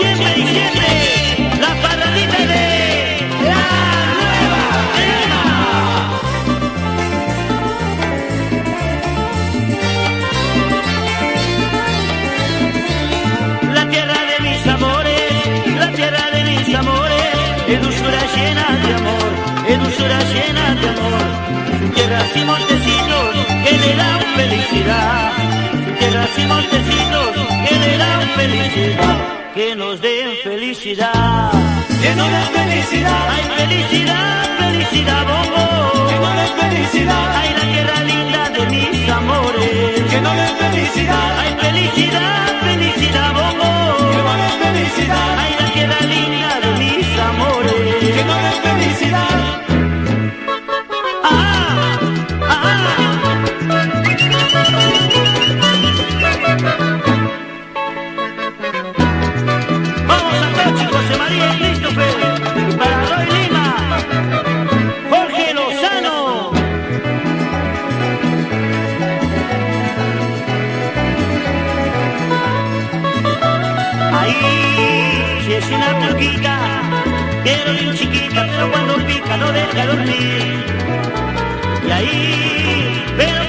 siempre y siempre, la paradita de la nueva era. La tierra de mis amores, la tierra de mis amores, de dulzura llena de amor, de dulzura llena de amor. Tierras y montecitos que le dan felicidad, tierras y montecitos que le dan felicidad, que nos den felicidad, que nos den felicidad, ay felicidad, felicidad, bongo, que nos den felicidad, ay la tierra linda de mis amores, que nos den felicidad, ay felicidad, felicidad, bongo, que nos den felicidad, ay la tierra linda de mis amores, que nos den felicidad. Vamos a Tochi, José María y Christopher, y para Roy Lima, Jorge Lozano. Ahí, si es una pulguita, pero bien chiquita, pero cuando pica no deja dormir. Y ahí, pero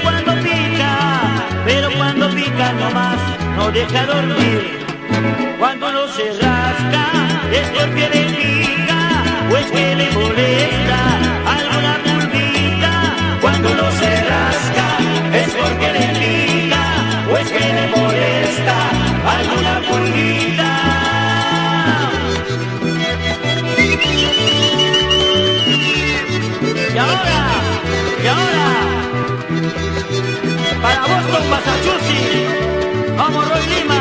cuando pica nomás no deja dormir. Cuando no se rasca es porque le pica o es que le molesta alguna pulguita. Cuando no se rasca es porque le pica o es que le molesta alguna pulguita. Y ahora, para Boston, Massachusetts, vamos Roy Lima.